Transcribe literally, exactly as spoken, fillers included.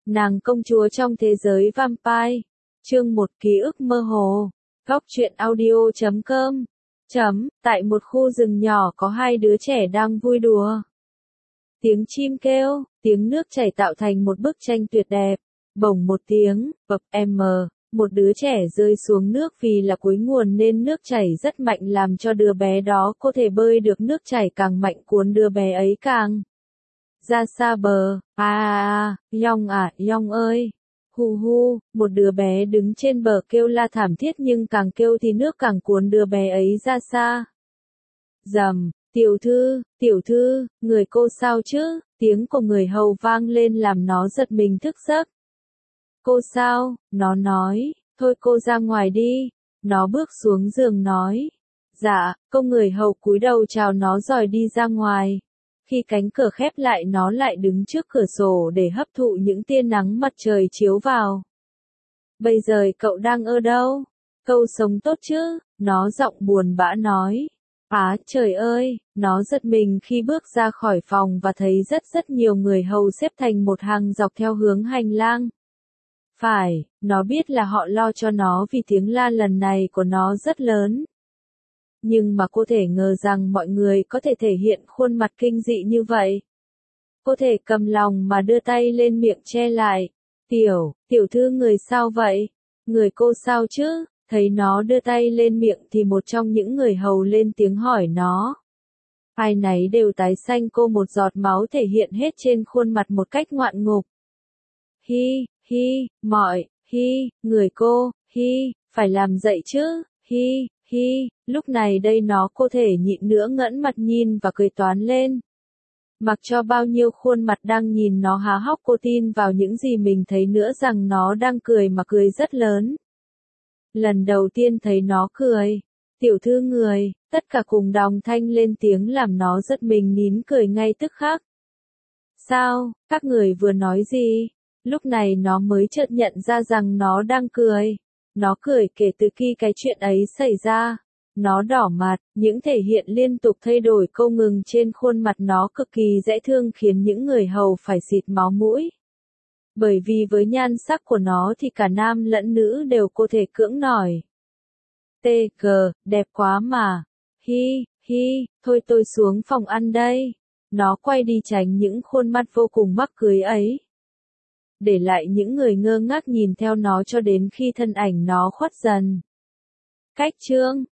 Nàng công chúa trong thế giới vampire. Chương một ký ức mơ hồ. Góc truyện audio chấm com. Chấm, tại một khu rừng nhỏ có hai đứa trẻ đang vui đùa. Tiếng chim kêu, tiếng nước chảy tạo thành một bức tranh tuyệt đẹp. Bổng một tiếng, bập em, một đứa trẻ rơi xuống nước vì là cuối nguồn nên nước chảy rất mạnh làm cho đứa bé đó có thể bơi được, nước chảy càng mạnh cuốn đứa bé ấy càng ra xa bờ. À à à, Yong à, Yong ơi. Hu hu, một đứa bé đứng trên bờ kêu la thảm thiết nhưng càng kêu thì nước càng cuốn đứa bé ấy ra xa. Rầm, tiểu thư, tiểu thư, người cô sao chứ? Tiếng của người hầu vang lên làm nó giật mình thức giấc. Cô sao? Nó nói, thôi cô ra ngoài đi. Nó bước xuống giường nói. Dạ, cô người hầu cúi đầu chào nó rồi đi ra ngoài. Khi cánh cửa khép lại nó lại đứng trước cửa sổ để hấp thụ những tia nắng mặt trời chiếu vào. Bây giờ cậu đang ở đâu? Cậu sống tốt chứ? Nó giọng buồn bã nói. Á trời ơi, nó giật mình khi bước ra khỏi phòng và thấy rất rất nhiều người hầu xếp thành một hàng dọc theo hướng hành lang. Phải, nó biết là họ lo cho nó vì tiếng la lần này của nó rất lớn. Nhưng mà cô thể ngờ rằng mọi người có thể thể hiện khuôn mặt kinh dị như vậy. Cô thể cầm lòng mà đưa tay lên miệng che lại. Tiểu, tiểu thư người sao vậy? Người cô sao chứ? Thấy nó đưa tay lên miệng thì một trong những người hầu lên tiếng hỏi nó. Ai nấy đều tái xanh, cô một giọt máu thể hiện hết trên khuôn mặt một cách ngoạn ngục. Hi, hi, mọi, hi, người cô, hi, phải làm dậy chứ, hi. Hi, lúc này đây nó cô thể nhịn nữa ngẩng mặt nhìn và cười toán lên. Mặc cho bao nhiêu khuôn mặt đang nhìn nó há hốc, cô tin vào những gì mình thấy nữa rằng nó đang cười mà cười rất lớn. Lần đầu tiên thấy nó cười, tiểu thư người, tất cả cùng đồng thanh lên tiếng làm nó giật mình nín cười ngay tức khắc. Sao, các người vừa nói gì? Lúc này nó mới chợt nhận ra rằng nó đang cười. Nó cười kể từ khi cái chuyện ấy xảy ra. Nó đỏ mặt, những thể hiện liên tục thay đổi câu ngừng trên khuôn mặt nó cực kỳ dễ thương khiến những người hầu phải xịt máu mũi. Bởi vì với nhan sắc của nó thì cả nam lẫn nữ đều có thể cưỡng nổi. Tê gờ, đẹp quá mà. Hi, hi, thôi tôi xuống phòng ăn đây. Nó quay đi tránh những khuôn mặt vô cùng mắc cười ấy. Để lại những người ngơ ngác nhìn theo nó cho đến khi thân ảnh nó khuất dần. Cách chương